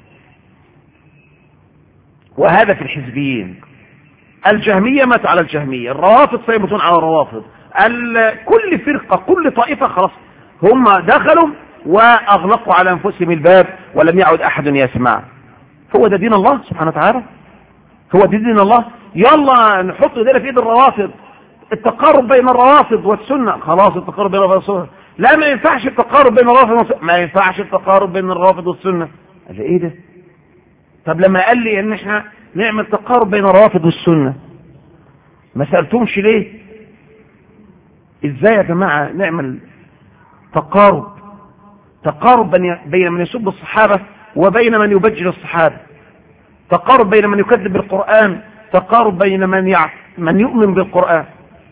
وهذا في الحزبيين. الجهمية مات على الجهمية، الروافض سيموتون على الروافض، كل فرقة كل طائفة خلاص هم دخلوا وأغلقوا على أنفسهم الباب ولم يعد أحد يسمع. هو ده دين الله سبحانه وتعالى؟ هو ده دين الله؟ يلا نحط ايدينا في ايد الروافض، التقارب بين الروافض والسنة، خلاص التقارب بين الروافض والسنة. لا ما ينفعش التقارب بين الروافض والسنة، ما ينفعش التقارب بين الروافض والسنة. قال لي ايه ده؟ طب لما قال لي ان احنا نعمل تقارب بين الروافض والسنة ما سألتمش ليه؟ ازاي يا جماعة نعمل تقارب بين من يسب الصحابة وبين من يبجل الصحابة، تقارب بين من يكذب بالقرآن، تقارب بين من يؤمن بالقرآن،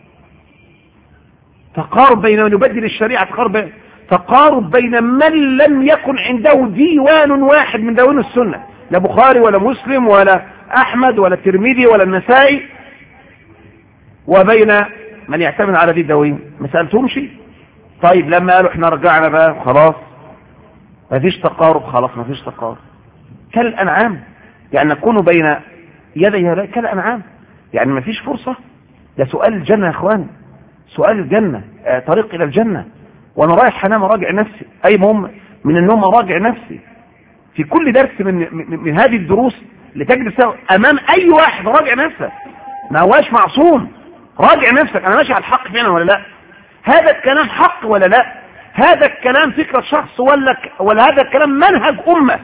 تقارب بين من يبدل الشريعة، تقارب بين من لم يكن عنده ديوان واحد من دواوين السنة، لا بخاري ولا مسلم ولا أحمد ولا الترمذي ولا النسائي، وبين من يعتمد على دي الدواوين. ما سألتهمش؟ طيب لما قالوا احنا رجعنا بقى خلاص ما فيش تقارب، خلاص ما فيش تقارب، كالأنعام يعني نكون بين يدي كالأنعام، يعني ما فيش فرصة. ده سؤال الجنة يا اخوان، سؤال الجنة، طريق إلى الجنة. وانا رايح انام اراجع نفسي، اي مهم من النوم اراجع نفسي في كل درس من هذه الدروس لتجلس امام اي واحد. راجع نفسك، ما هواش معصوم، راجع نفسك انا ماشي على الحق فعلا ولا لا؟ هذا الكلام حق ولا لا؟ هذا الكلام فكرة شخص ولا هذا الكلام منهج أمة؟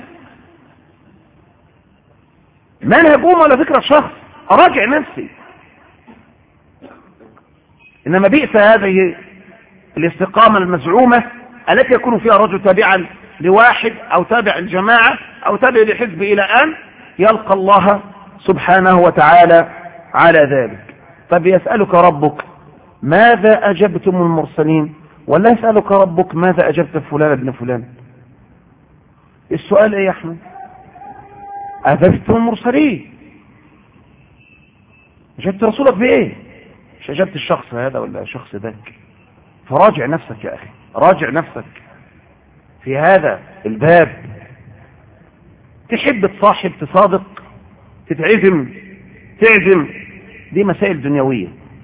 منهج أمة ولا فكرة شخص؟ أراجع نفسي. إنما بئس هذه الاستقامة المزعومة التي يكون فيها رجل تابعا لواحد أو تابع الجماعة أو تابع لحزب إلى أن يلقى الله سبحانه وتعالى على ذلك. طب يسألك ربك ماذا أجبتم المرسلين، ولا يسألك ربك ماذا أجبت فلان ابن فلان؟ السؤال ايه يا احمد؟ أجبتم المرسلين، أجبت رسولك بإيه؟ مش أجبت الشخص هذا ولا الشخص ذاك. فراجع نفسك يا أخي، راجع نفسك في هذا الباب. تحب تصاحب، تصادق، تتعزم، تعزم، دي مسائل دنيوية.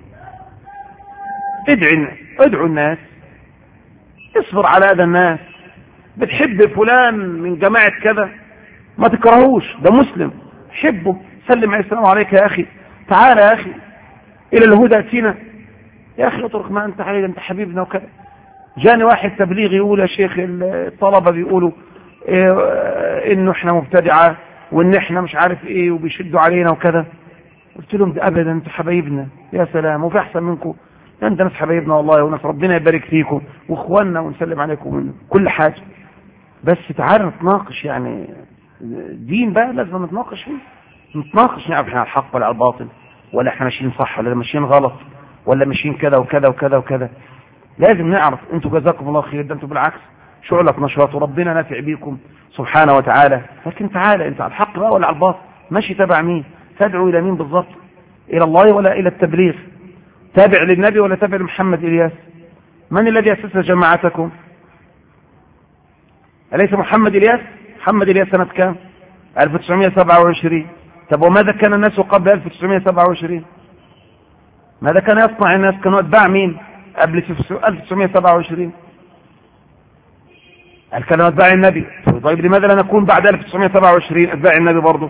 ادعو الناس، اصبر على هذا الناس. بتحب فلان من جماعة كذا ما تكرهوش، ده مسلم، حبه، سلم عليه السلام عليك يا أخي، تعال يا أخي إلى الهدى أتينا يا أخي، اترك ما أنت عليه، أنت حبيبنا وكذا. جاني واحد تبليغ يقول يا شيخ الطلبة بيقولوا إنه إحنا مبتدعة وإن إحنا مش عارف إيه وبيشدوا علينا وكذا. قلت لهم ده أبدا، أنتوا حبايبنا يا سلام، وفي أحسن منكم، أنت ناس حبايبنا والله، وناس ربنا يبارك فيكم وإخواننا ونسلم عليكم من كل حاجة. بس تعالوا نتناقش، يعني دين بقى لازم نتناقش فيه، نتناقش نعرف احنا على الحق ولا على الباطل، ولا احنا ماشيين صح ولا ماشيين غلط، ولا ماشيين كذا وكذا وكذا وكذا. لازم نعرف. انتوا جزاكم الله خير، ده انتوا بالعكس شعلة نشاط وربنا نافع بيكم سبحانه وتعالى. لكن تعالى انت على الحق بقى ولا على الباطل؟ ماشي تبع مين؟ تدعو الى مين بالضبط؟ الى الله ولا الى التبليغ؟ تابع للنبي ولا تابع لمحمد إلياس؟ من الذي أسس جماعتكم؟ أليس محمد إلياس؟ محمد إلياس سنة كام؟ 1927. طب وماذا كان الناس قبل 1927؟ ماذا كان يصنع الناس؟ كانوا اتباع مين قبل 1927؟ كانوا اتباع النبي. طيب لماذا لا نكون بعد 1927 اتباع النبي برضه؟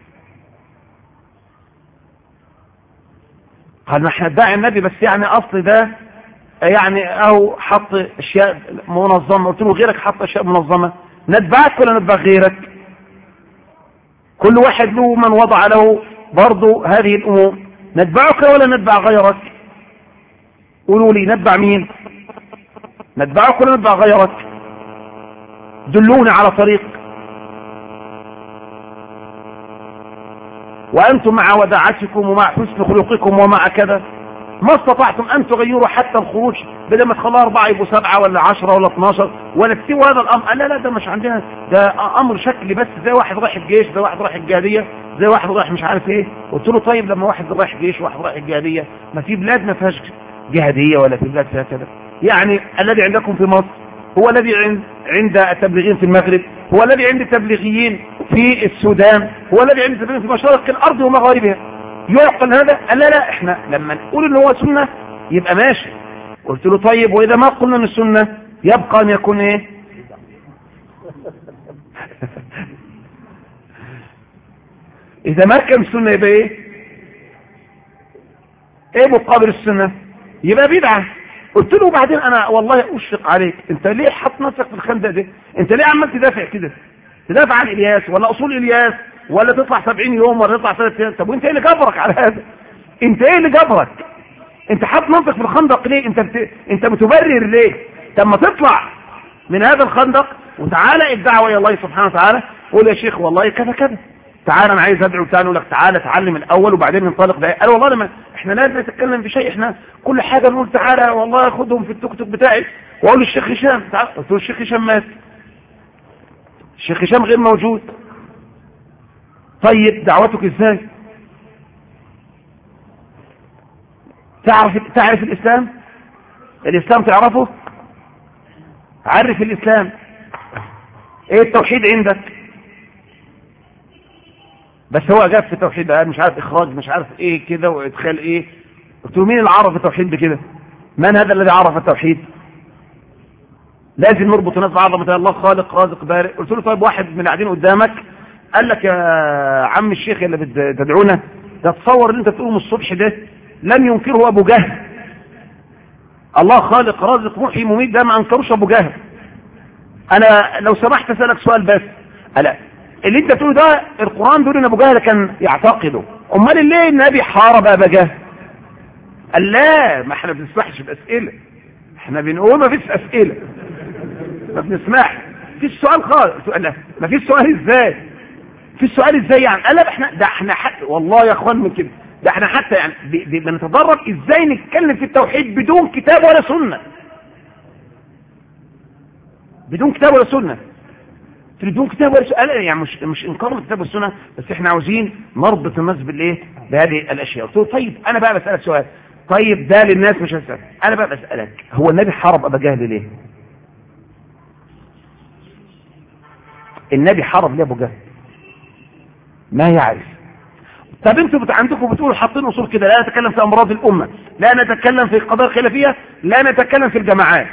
قال ما احنا اتباع النبي، بس يعني اصل ده يعني او حط اشياء منظمه. قلت له غيرك حط اشياء منظمه، نتبعك ولا نتبع غيرك؟ كل واحد له من وضع له برضه هذه الامور. نتبعك ولا نتبع غيرك؟ قولوا لي نتبع مين؟ نتبعك ولا نتبع غيرك؟ دلوني على طريق. وأنتم مع وداعتكم ومع حسن خلقكم ومع كذا ما استطعتم أن تغيروا حتى الخروج، بدل ما تخلوا 4 يبقوا 7 ولا 10 ولا 12 ولا تسيبوا هذا الأمر. لا ده مش عندنا، ده أمر شكلي بس، زي واحد رايح الجيش، زي واحد رايح الجهادية، زي واحد رايح مش عارف إيه. قلت له طيب لما واحد رايح جيش وواحد رايح الجهادية، ما في بلاد ما فيهاش جهادية ولا في بلاد فيها كذا. يعني الذي عندكم في مصر هو الذي عند التبليغيين في المغرب، هو الذي عند التبليغيين في السودان، هو الذي عند التبليغيين في مشارق الأرض ومغاربها. يعقل هذا؟ قال لا احنا لما نقول ان هو سنة يبقى ماشي. قلت له طيب واذا ما قلنا ان السنة يبقى ان يكون ايه؟ اذا ما كان السنة يبقى ايه مقابل السنة؟ يبقى بدعة. قلت له بعدين انا والله اشفق عليك، انت ليه حط نفسك في الخندق ده؟ انت ليه عمال تدافع كده؟ تدافع عن الياس ولا اصول الياس ولا تطلع 70 يوم ولا تطلع 3 ايام؟ طب وانت ايه اللي جبرك على هذا؟ انت ايه اللي جبرك؟ انت حاط نفسك في الخندق ليه؟ انت بتبرر ليه؟ طب ما تطلع من هذا الخندق وتعالى الدعوه الى الله سبحانه وتعالى. قول يا شيخ والله كذا كذا، تعالى انا عايز ادعو تاني. اقول لك تعالى اتعلم الاول وبعدين ننطلق. ده قال والله لما احنا لازم نتكلم في شيء، احنا كل حاجه نقول تعالى والله خدهم في التوك توك بتاعي واقول للشيخ هشام تعالى. قلت له الشيخ هشام مات، الشيخ هشام غير موجود. طيب دعوتك ازاي؟ تعرف الاسلام؟ الاسلام تعرفه؟ عرف الاسلام. ايه التوحيد عندك؟ بس هو جاب في التوحيد قال مش عارف اخراج مش عارف ايه كده وادخال ايه. قلت له مين اللي عرف التوحيد بكده؟ من هذا الذي عرف التوحيد؟ لازم نربط الناس بعظمه الله خالق رازق بارئ. قلت له طيب واحد من اللي قاعدين قدامك قال لك يا عم الشيخ اللي بتدعونا ده، تصور اللي انت تقوم الصبح ده لم ينكره ابو جهل. الله خالق رازق محيي مميت ده ما انكروش ابو جهل. انا لو سمحت اسالك سؤال بس، الا اللي انت تقوله ده القران بيقول ان ابو جهل كان يعتقده، امال ليه النبي حارب ابا جهل؟ قال لا ما احنا بنسمحش باسئله، احنا بنقول ما فيش اسئله، ما بنسمعش في السؤال خالص. لا ما فيش سؤال ازاي؟ في السؤال ازاي يعني؟ قال لا احنا حتى والله يا اخوان من كده، ده احنا حتى يعني بنتدرب ازاي نتكلم في التوحيد بدون كتاب ولا سنه، بدون كتاب ولا سنه. بدون كتاب ولا سنه يعني مش انكار الكتاب والسنه، بس احنا عاوزين نربط الناس بالايه؟ بهذه الاشياء. قلت له طيب انا بقى بسالك سؤال، طيب ده للناس مش هسأل، انا بقى بسالك هو النبي حارب ابا جهل ليه؟ النبي حارب ليه ابو جهل؟ ما يعرف. طب انتوا عندكم بتقولوا حاطين اصول كده، لا نتكلم في امراض الامه، لا نتكلم في القضايا الخلافيه، لا نتكلم في الجماعات.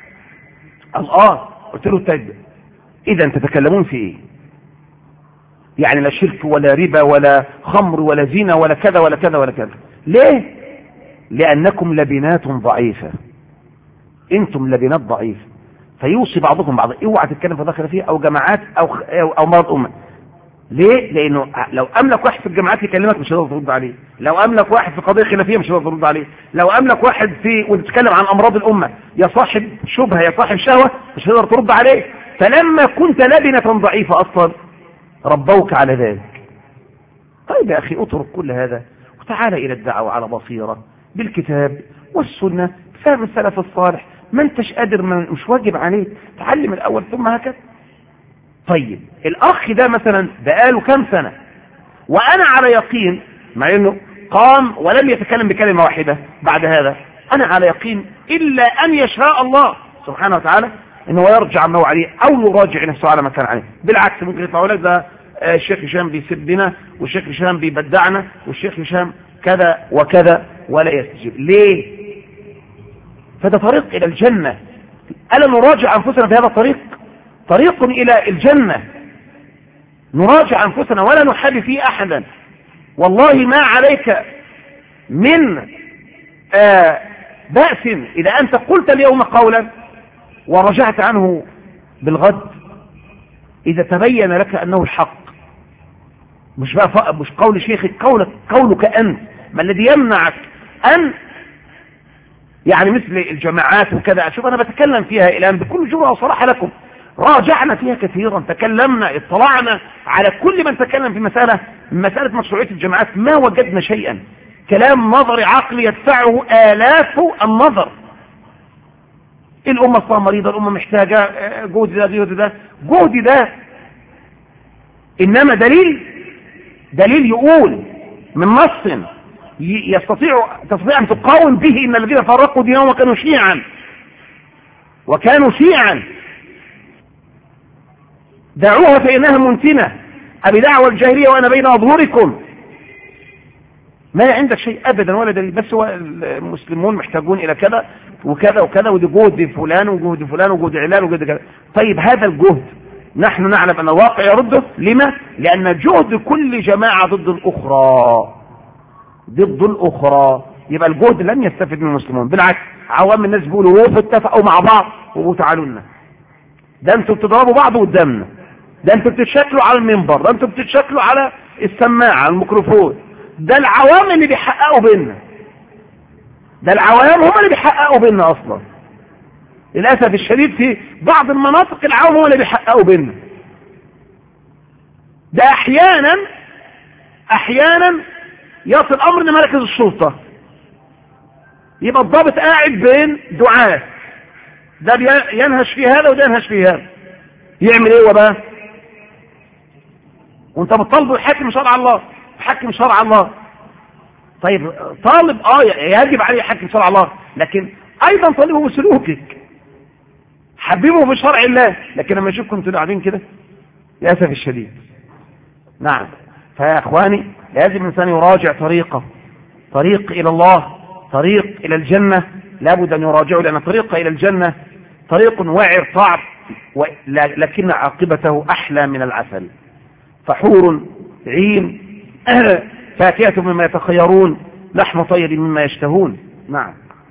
قلت له طيب اذا تتكلمون في ايه؟ يعني لا شرك ولا ربا ولا خمر ولا زنا ولا كذا ولا كذا ولا كذا. ليه؟ لانكم لبنات ضعيفه، انتم لبنات ضعيفه، فيوصي بعضكم بعضا. اوعى تتكلم في قضايا خلافيه او جماعات او مرض امه. ليه؟ لانه لو املك واحد في الجامعات يكلمك مش هتقدر ترد عليه، لو املك واحد في قضيه خلافيه مش هتقدر ترد عليه، لو املك واحد وتتكلم عن امراض الامه يا صاحب شبهه يا صاحب شهوه مش هتقدر ترد عليه. فلما كنت لبنه ضعيفه اصلا ربوك على ذلك. طيب يا اخي اترك كل هذا وتعال الى الدعوه على بصيره بالكتاب والسنه، فهم السلف الصالح. ما انتش قادر، مش واجب عليك، تعلم الاول ثم هكذا. طيب الاخ ده مثلا بقاله كام سنه وانا على يقين، مع انه قام ولم يتكلم بكلمه واحده بعد هذا، انا على يقين الا ان يشاء الله سبحانه وتعالى انه يرجع ما هو عليه او يراجع نفسه على ما كان عليه. بالعكس ممكن يطلعوا لك ده الشيخ هشام بيسبنا، والشيخ هشام بيبدعنا، والشيخ هشام كذا وكذا، ولا يستجيب ليه؟ فده طريق إلى الجنة. ألا نراجع أنفسنا في هذا الطريق؟ طريق إلى الجنة، نراجع أنفسنا ولا نحابي فيه أحدا. والله ما عليك من بأس إذا أنت قلت اليوم قولا ورجعت عنه بالغد إذا تبين لك أنه الحق، مش قول شيخك، قولك أنت. ما الذي يمنعك أن يعني مثل الجماعات وكذا؟ شوف أنا بتكلم فيها الآن بكل جرأة وصراحة لكم، راجعنا فيها كثيرا، تكلمنا، اطلعنا على كل من تكلم في مسألة مشروعية الجماعات، ما وجدنا شيئا. كلام نظري عقلي يدفعه آلاف النظر. الأمة أصلا مريضة، الأمة محتاجة جهد ده، إنما دليل يقول من نص تستطيع أن تقاوم به إن الذين فرقوا دينهم وكانوا شيعا دعوها فإنها منتنة، أبي دعوة الجاهلية وأنا بين أظهركم. ما عندك شيء أبدا ولا دليل، بس هو المسلمون محتاجون إلى كذا وكذا وكذا، ودي جهد فلان وجهد فلان وجهد علان وجهد كذا. طيب هذا الجهد نحن نعلم أن الواقع يرده. لما؟ لأن جهد كل جماعة ضد الأخرى. يبقى الجهد لن يستفيد من المسلمون، بالعكس عوام الناس بيقولوا اتفقوا مع بعض وتعالوا لنا، ده انتوا بتضربوا بعض قدامنا، ده انتوا بتتشكلوا على المنبر، ده انتوا بتتشكلوا على السماعة على الميكروفون. ده العوام اللي بيحققوا بيننا، ده العوام هم اللي بيحققوا بيننا اصلا. للاسف الشديد في بعض المناطق العوام هم اللي بيحققوا بيننا. ده احيانا يصل الامر لمركز الشرطة، يبقى الضابط قاعد بين دعاة، ده ينهش في هذا وده ينهش في هذا، يعمل ايه بقى؟ وانت بتطالبه يحكم شرع الله. طيب طالب يجب عليه يحكم شرع الله، لكن ايضا طالبه بسلوكك، حببه بشرع الله. لكن لما يشوفكم انتوا قاعدين كده للاسف الشديد. نعم، فيا اخواني لازم الانسان يراجع طريق الى الله، طريق الى الجنة، لابد ان يراجعه، لان الطريق الى الجنة طريق واعر صعب، لكن عاقبته احلى من العسل. فحور عين فاكهة مما يتخيرون، لحم طير مما يشتهون. نعم.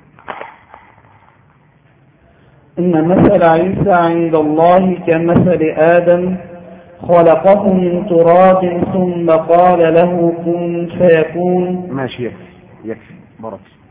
إن مثل عيسى عند الله كمثل آدم، خلقه من تراب ثم قال له كن فيكون. ماشي، يكفي بارك.